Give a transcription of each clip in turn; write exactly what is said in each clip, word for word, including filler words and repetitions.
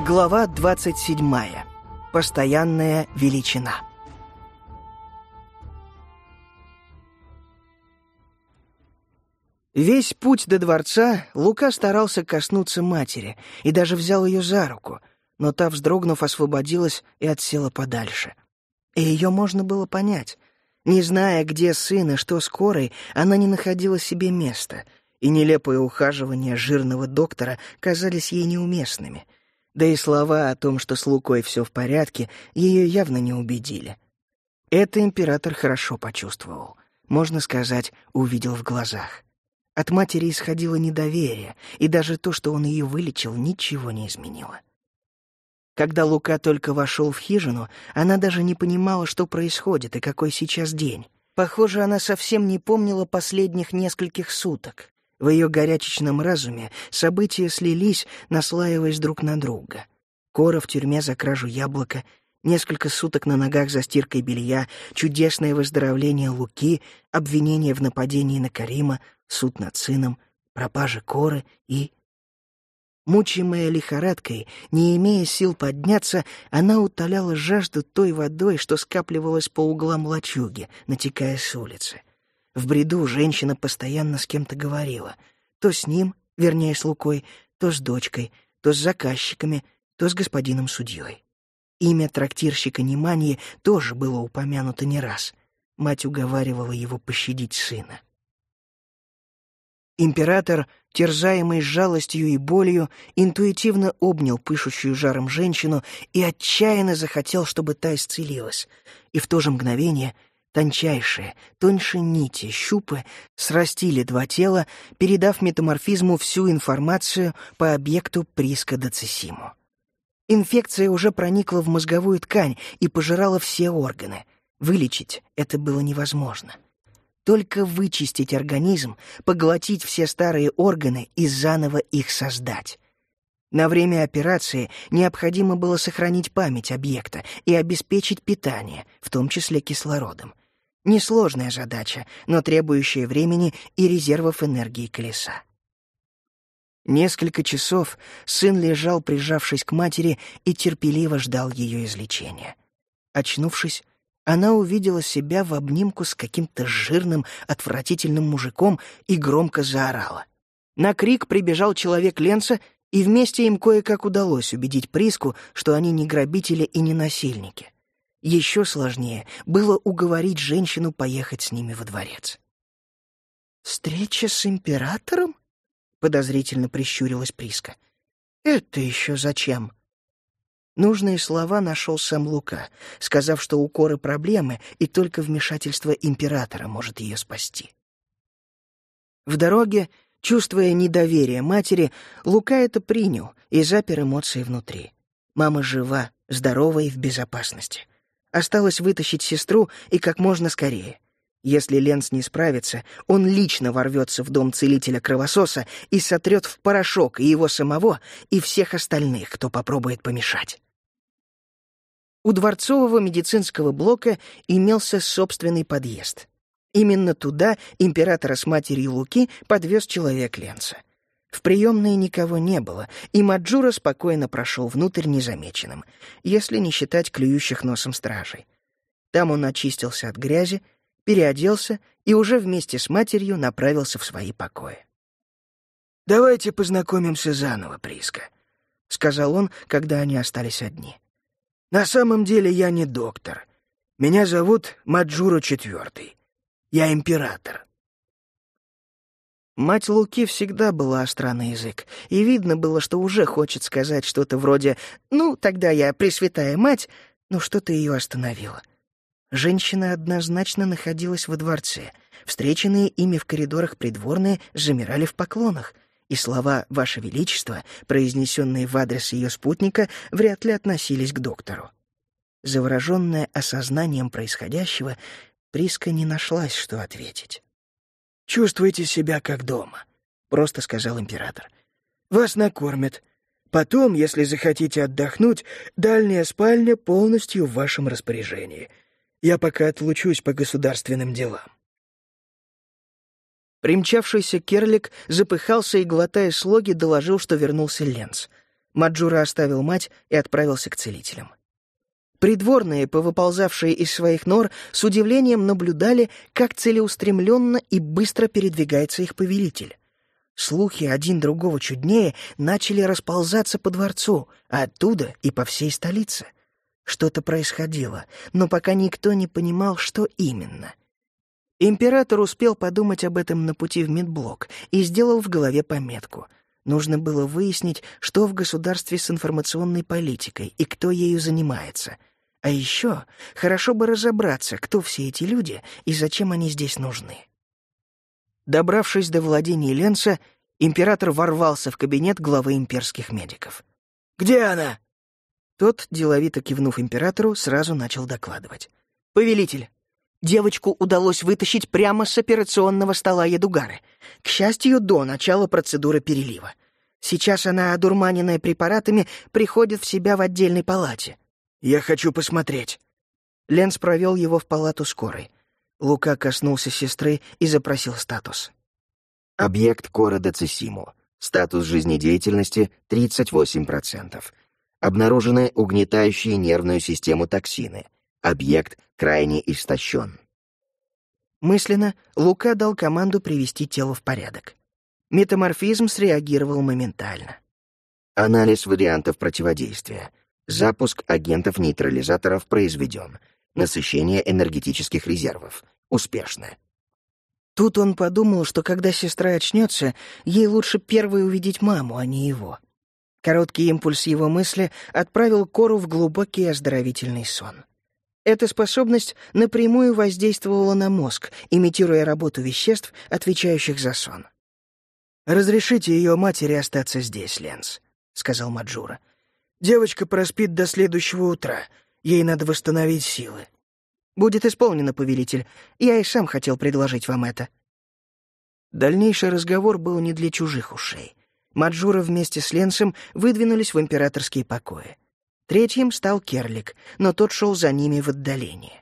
Глава двадцать седьмая. Постоянная величина. Весь путь до дворца Лука старался коснуться матери и даже взял ее за руку, но та, вздрогнув, освободилась и отсела подальше. И ее можно было понять. Не зная, где сын и что скорой, она не находила себе места, и нелепые ухаживания жирного доктора казались ей неуместными. Да и слова о том, что с Лукой все в порядке, ее явно не убедили. Это император хорошо почувствовал, можно сказать, увидел в глазах. От матери исходило недоверие, и даже то, что он ее вылечил, ничего не изменило. Когда Лука только вошел в хижину, она даже не понимала, что происходит и какой сейчас день. Похоже, она совсем не помнила последних нескольких суток. В ее горячечном разуме события слились, наслаиваясь друг на друга. Кора в тюрьме за кражу яблока, несколько суток на ногах за стиркой белья, чудесное выздоровление Луки, обвинение в нападении на Карима, суд над сыном, пропажа Коры и... Мучимая лихорадкой, не имея сил подняться, она утоляла жажду той водой, что скапливалась по углам лачуги, натекая с улицы. В бреду женщина постоянно с кем-то говорила. То с ним, вернее, с Лукой, то с дочкой, то с заказчиками, то с господином судьей. Имя трактирщика Неманьи тоже было упомянуто не раз. Мать уговаривала его пощадить сына. Император, терзаемый жалостью и болью, интуитивно обнял пышущую жаром женщину и отчаянно захотел, чтобы та исцелилась. И в то же мгновение тончайшие, тоньше нити, щупы срастили два тела, передав метаморфизму всю информацию по объекту Приска Доцессиму. Инфекция уже проникла в мозговую ткань и пожирала все органы. Вылечить это было невозможно. Только вычистить организм, поглотить все старые органы и заново их создать. На время операции необходимо было сохранить память объекта и обеспечить питание, в том числе кислородом. Несложная задача, но требующая времени и резервов энергии колеса. Несколько часов сын лежал, прижавшись к матери, и терпеливо ждал ее излечения. Очнувшись, она увидела себя в обнимку с каким-то жирным, отвратительным мужиком и громко заорала. На крик прибежал человек Ленца, и вместе им кое-как удалось убедить Приску, что они не грабители и не насильники. Еще сложнее было уговорить женщину поехать с ними во дворец. «Встреча с императором?» — подозрительно прищурилась Приска. «Это еще зачем?» Нужные слова нашел сам Лука, сказав, что у Коры проблемы, и только вмешательство императора может ее спасти. В дороге, чувствуя недоверие матери, Лука это принял и запер эмоции внутри. Мама жива, здорова и в безопасности. Осталось вытащить сестру и как можно скорее. Если Ленц не справится, он лично ворвется в дом целителя-кровососа и сотрет в порошок и его самого, и всех остальных, кто попробует помешать. У дворцового медицинского блока имелся собственный подъезд. Именно туда императора с матерью Луки подвез человек Ленца. В приемной никого не было, и Маджура спокойно прошел внутрь незамеченным, если не считать клюющих носом стражей. Там он очистился от грязи, переоделся и уже вместе с матерью направился в свои покои. «Давайте познакомимся заново, Приска», — сказал он, когда они остались одни. «На самом деле я не доктор. Меня зовут Маджура Четвертый. Я император». Мать Луки всегда была остра на язык, и видно было, что уже хочет сказать что-то вроде «ну, тогда я Пресвятая Мать», но что-то ее остановило. Женщина однозначно находилась во дворце. Встреченные ими в коридорах придворные замирали в поклонах, и слова «Ваше Величество», произнесенные в адрес ее спутника, вряд ли относились к доктору. Завороженная осознанием происходящего, Приска не нашлась, что ответить. «Чувствуйте себя как дома», — просто сказал император. «Вас накормят. Потом, если захотите отдохнуть, дальняя спальня полностью в вашем распоряжении. Я пока отлучусь по государственным делам». Примчавшийся Керлик запыхался и, глотая слоги, доложил, что вернулся Ленц. Маджура оставил мать и отправился к целителям. Придворные, повыползавшие из своих нор, с удивлением наблюдали, как целеустремленно и быстро передвигается их повелитель. Слухи, один другого чуднее, начали расползаться по дворцу, а оттуда и по всей столице. Что-то происходило, но пока никто не понимал, что именно. Император успел подумать об этом на пути в медблок и сделал в голове пометку. Нужно было выяснить, что в государстве с информационной политикой и кто ею занимается. А еще хорошо бы разобраться, кто все эти люди и зачем они здесь нужны. Добравшись до владений Ленца, император ворвался в кабинет главы имперских медиков. «Где она?» Тот, деловито кивнув императору, сразу начал докладывать. «Повелитель, девочку удалось вытащить прямо с операционного стола Ядугары. К счастью, до начала процедуры перелива. Сейчас она, одурманенная препаратами, приходит в себя в отдельной палате. Я хочу посмотреть». Ленц провел его в палату скорой. Лука коснулся сестры и запросил статус. Объект Кора Цисиму. Статус жизнедеятельности тридцать восемь процентов. Обнаружены угнетающие нервную систему токсины. Объект крайне истощен. Мысленно Лука дал команду привести тело в порядок. Метаморфизм среагировал моментально. Анализ вариантов противодействия. Запуск агентов-нейтрализаторов произведен. Насыщение энергетических резервов. Успешно. Тут он подумал, что когда сестра очнется, ей лучше первой увидеть маму, а не его. Короткий импульс его мысли отправил Кору в глубокий оздоровительный сон. Эта способность напрямую воздействовала на мозг, имитируя работу веществ, отвечающих за сон. «Разрешите ее матери остаться здесь, Ленц», — сказал Маджура. «Девочка проспит до следующего утра. Ей надо восстановить силы». «Будет исполнено, повелитель. Я и сам хотел предложить вам это». Дальнейший разговор был не для чужих ушей. Маджура вместе с Ленцем выдвинулись в императорские покои. Третьим стал Керлик, но тот шел за ними в отдалении.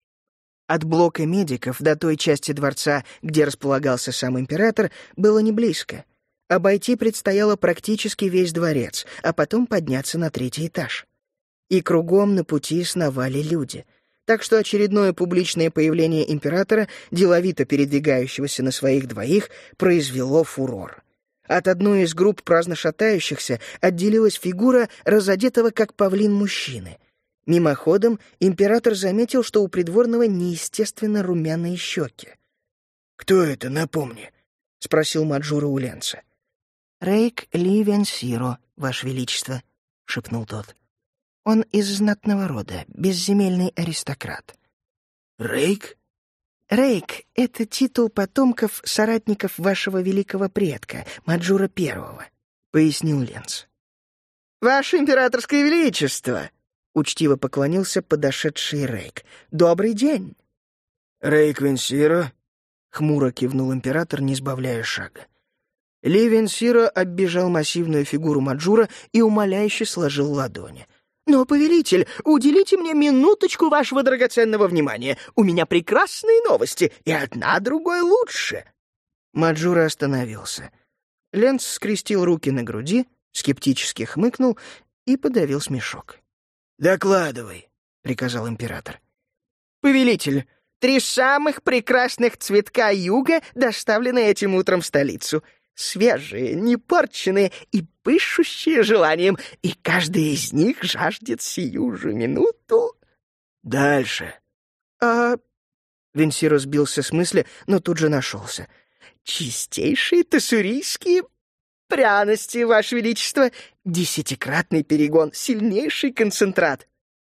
От блока медиков до той части дворца, где располагался сам император, было не близко. Обойти предстояло практически весь дворец, а потом подняться на третий этаж. И кругом на пути сновали люди. Так что очередное публичное появление императора, деловито передвигающегося на своих двоих, произвело фурор. От одной из групп праздно шатающихся отделилась фигура разодетого как павлин мужчины. Мимоходом император заметил, что у придворного неестественно румяные щеки. «Кто это, напомни?» — спросил Маджура у Ленца. «Рейк Ли Венсиро, Ваше Величество», — шепнул тот. «Он из знатного рода, безземельный аристократ». «Рейк?» «Рейк — это титул потомков соратников вашего великого предка, Маджура Первого», — пояснил Ленц. «Ваше императорское величество!» — учтиво поклонился подошедший Рейк. «Добрый день!» «Рейк Венсиро?» — хмуро кивнул император, не сбавляя шага. Ли Венсиро оббежал массивную фигуру Маджура и умоляюще сложил ладони. «Но, повелитель, уделите мне минуточку вашего драгоценного внимания. У меня прекрасные новости, и одна другой лучше». Маджура остановился. Ленц скрестил руки на груди, скептически хмыкнул и подавил смешок. «Докладывай», — приказал император. «Повелитель, три самых прекрасных цветка юга доставлены этим утром в столицу. Свежие, непорченные и пышущие желанием, и каждый из них жаждет сию же минуту». «Дальше». «А...» Венсиро сбился с мысли, но тут же нашелся. «Чистейшие тессурийские пряности, Ваше Величество, десятикратный перегон, сильнейший концентрат».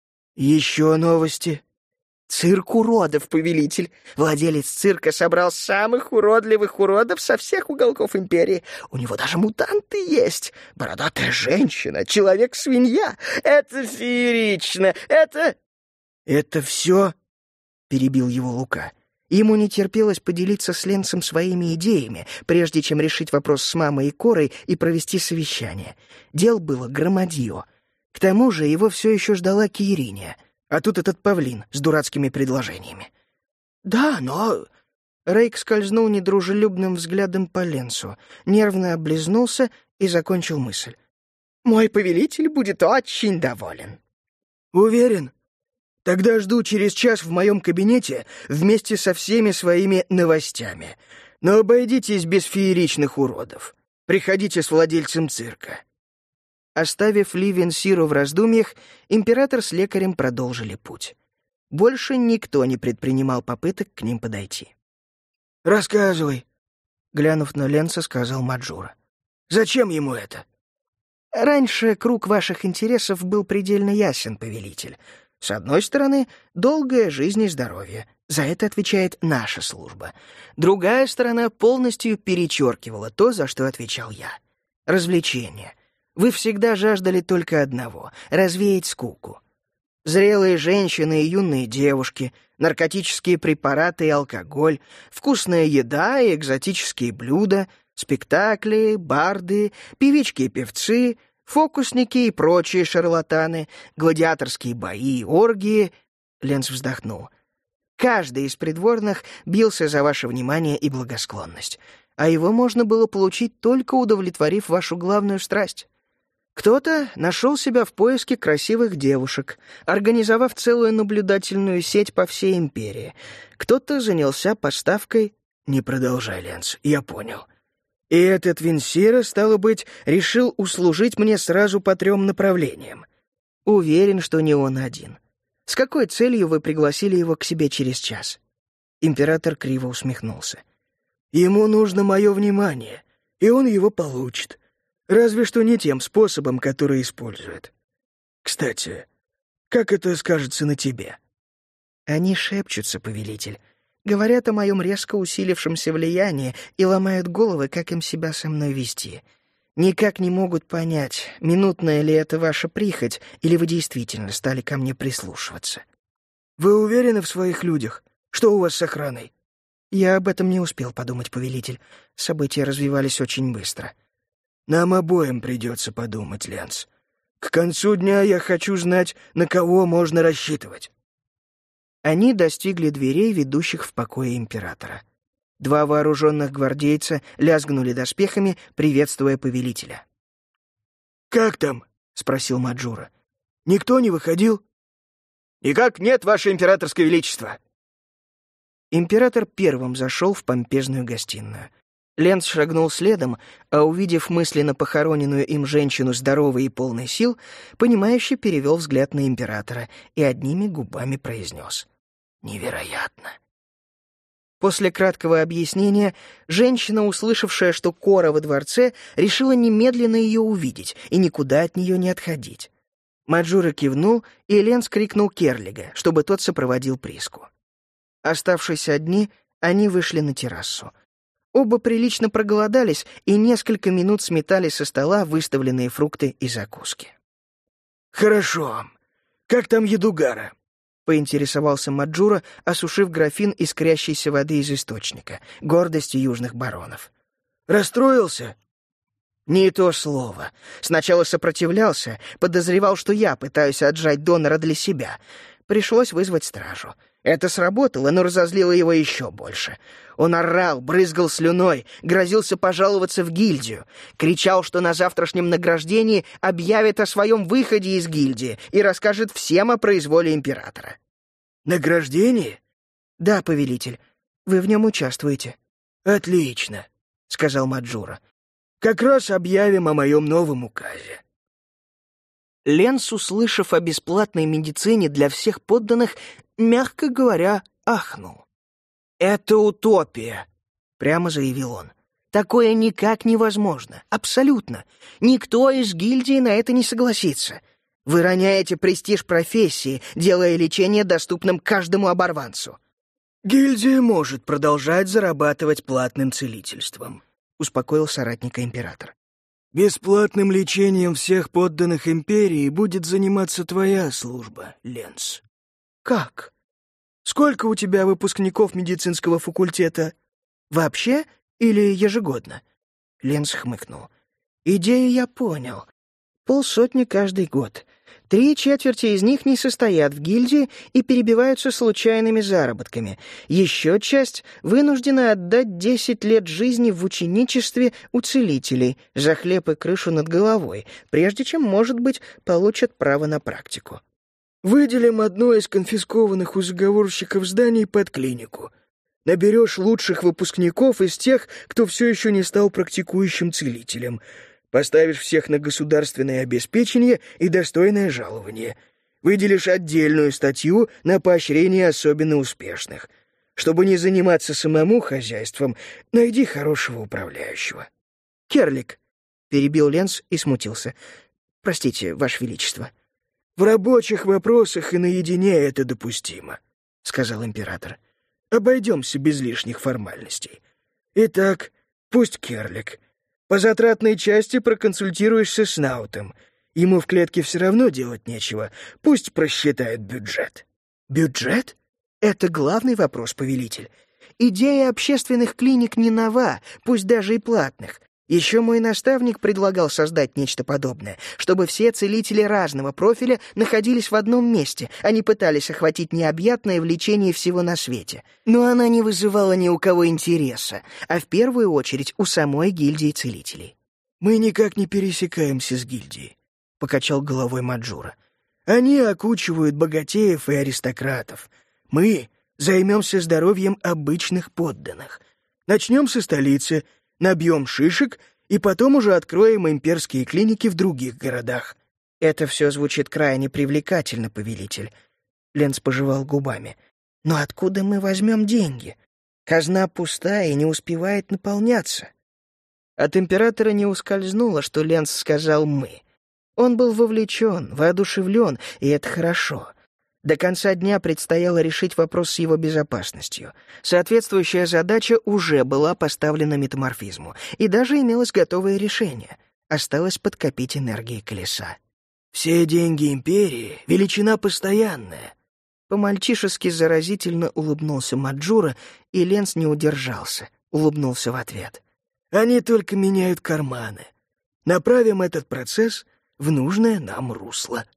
«Еще новости». «Цирк уродов, повелитель. Владелец цирка собрал самых уродливых уродов со всех уголков империи. У него даже мутанты есть. Бородатая женщина, человек-свинья. Это феерично, это...» «Это все?» — перебил его Лука. Ему не терпелось поделиться с Ленцем своими идеями, прежде чем решить вопрос с мамой и Корой и провести совещание. Дел было громадье. К тому же его все еще ждала Киериния. А тут этот павлин с дурацкими предложениями. «Да, но...» Рейк скользнул недружелюбным взглядом по Ленцу, нервно облизнулся и закончил мысль. Мой повелитель будет очень доволен». «Уверен? Тогда жду через час в моем кабинете вместе со всеми своими новостями. Но обойдитесь без фееричных уродов. Приходите с владельцем цирка». Оставив Ли Венсиру в раздумьях, император с лекарем продолжили путь. Больше никто не предпринимал попыток к ним подойти. «Рассказывай», — глянув на Ленса, сказал Маджура. «Зачем ему это?» «Раньше круг ваших интересов был предельно ясен, повелитель. С одной стороны, долгая жизнь и здоровье. За это отвечает наша служба. Другая сторона полностью перечеркивала то, за что отвечал я. Развлечения. Вы всегда жаждали только одного — развеять скуку. Зрелые женщины и юные девушки, наркотические препараты и алкоголь, вкусная еда и экзотические блюда, спектакли, барды, певички и певцы, фокусники и прочие шарлатаны, гладиаторские бои, оргии. Ленс вздохнул. Каждый из придворных бился за ваше внимание и благосклонность, а его можно было получить, только удовлетворив вашу главную страсть. Кто-то нашел себя в поиске красивых девушек, организовав целую наблюдательную сеть по всей империи. Кто-то занялся поставкой... «Не продолжай, Ленс, я понял. И этот Венсира, стало быть, решил услужить мне сразу по трем направлениям». Уверен, что не он один. С какой целью вы пригласили его к себе через час? Император криво усмехнулся. Ему нужно мое внимание, и он его получит. Разве что не тем способом, который использует. Кстати, как это скажется на тебе? Они шепчутся, повелитель. Говорят о моем резко усилившемся влиянии и ломают головы, как им себя со мной вести. Никак не могут понять, минутная ли это ваша прихоть, или вы действительно стали ко мне прислушиваться. Вы уверены в своих людях? Что у вас с охраной? Я об этом не успел подумать, повелитель. События развивались очень быстро. Нам обоим придется подумать, Ленс. К концу дня я хочу знать, на кого можно рассчитывать. Они достигли дверей, ведущих в покое императора. Два вооруженных гвардейца лязгнули доспехами, приветствуя повелителя. «Как там?» — спросил Маджура. «Никто не выходил?» «Никак нет, ваше императорское величество!» Император первым зашел в помпезную гостиную. Ленс шагнул следом, а, увидев мысленно похороненную им женщину здоровой и полной сил, понимающе перевел взгляд на императора и одними губами произнес: «Невероятно!» После краткого объяснения женщина, услышавшая, что Кора во дворце, решила немедленно ее увидеть и никуда от нее не отходить. Маджура кивнул, и Ленс крикнул Керлига, чтобы тот сопроводил Приску. Оставшись одни, они вышли на террасу. Оба прилично проголодались и несколько минут сметали со стола выставленные фрукты и закуски. «Хорошо. Как там Едугара?» — поинтересовался Маджура, осушив графин искрящейся воды из источника, гордости южных баронов. «Расстроился?» «Не то слово. Сначала сопротивлялся, подозревал, что я пытаюсь отжать донора для себя. Пришлось вызвать стражу. Это сработало, но разозлило его еще больше. Он орал, брызгал слюной, грозился пожаловаться в гильдию, кричал, что на завтрашнем награждении объявит о своем выходе из гильдии и расскажет всем о произволе императора». «Награждение?» «Да, повелитель. Вы в нем участвуете». «Отлично», — сказал Маджура. «Как раз объявим о моем новом указе». Ленс, услышав о бесплатной медицине для всех подданных, мягко говоря, ахнул. «Это утопия», — прямо заявил он. «Такое никак невозможно. Абсолютно. Никто из гильдии на это не согласится. Вы роняете престиж профессии, делая лечение доступным каждому оборванцу». «Гильдия может продолжать зарабатывать платным целительством», — успокоил соратника император. «Бесплатным лечением всех подданных империи будет заниматься твоя служба, Ленс». «Как? Сколько у тебя выпускников медицинского факультета? Вообще или ежегодно?» Ленс хмыкнул. «Идею я понял. Полсотни каждый год. Три четверти из них не состоят в гильдии и перебиваются случайными заработками. Еще часть вынуждена отдать десять лет жизни в ученичестве у целителей за хлеб и крышу над головой, прежде чем, может быть, получат право на практику. Выделим одно из конфискованных у заговорщиков зданий под клинику. Наберешь лучших выпускников из тех, кто все еще не стал практикующим целителем. Поставишь всех на государственное обеспечение и достойное жалование. Выделишь отдельную статью на поощрение особенно успешных. Чтобы не заниматься самому хозяйством, найди хорошего управляющего. «Керлик», — перебил Ленс и смутился. «Простите, Ваше Величество». «В рабочих вопросах и наедине это допустимо», — сказал император. «Обойдемся без лишних формальностей. Итак, пусть Керлик. По затратной части проконсультируешься с Наутом. Ему в клетке все равно делать нечего. Пусть просчитает бюджет». «Бюджет? Это главный вопрос, повелитель. Идея общественных клиник не нова, пусть даже и платных. Еще мой наставник предлагал создать нечто подобное, чтобы все целители разного профиля находились в одном месте, а не пытались охватить необъятное в лечении всего на свете. Но она не вызывала ни у кого интереса, а в первую очередь у самой гильдии целителей. «Мы никак не пересекаемся с гильдией», — покачал головой Маджура. «Они окучивают богатеев и аристократов. Мы займемся здоровьем обычных подданных. Начнем со столицы, набьем шишек и потом уже откроем имперские клиники в других городах». «Это все звучит крайне привлекательно, повелитель», — Ленс пожевал губами. «Но откуда мы возьмем деньги? Казна пустая и не успевает наполняться». От императора не ускользнуло, что Ленс сказал «мы». Он был вовлечен, воодушевлен, и это хорошо. До конца дня предстояло решить вопрос с его безопасностью. Соответствующая задача уже была поставлена метаморфизму, и даже имелось готовое решение. Осталось подкопить энергии колеса. «Все деньги империи — величина постоянная». По-мальчишески заразительно улыбнулся Маджура, и Ленс не удержался, улыбнулся в ответ. «Они только меняют карманы. Направим этот процесс в нужное нам русло».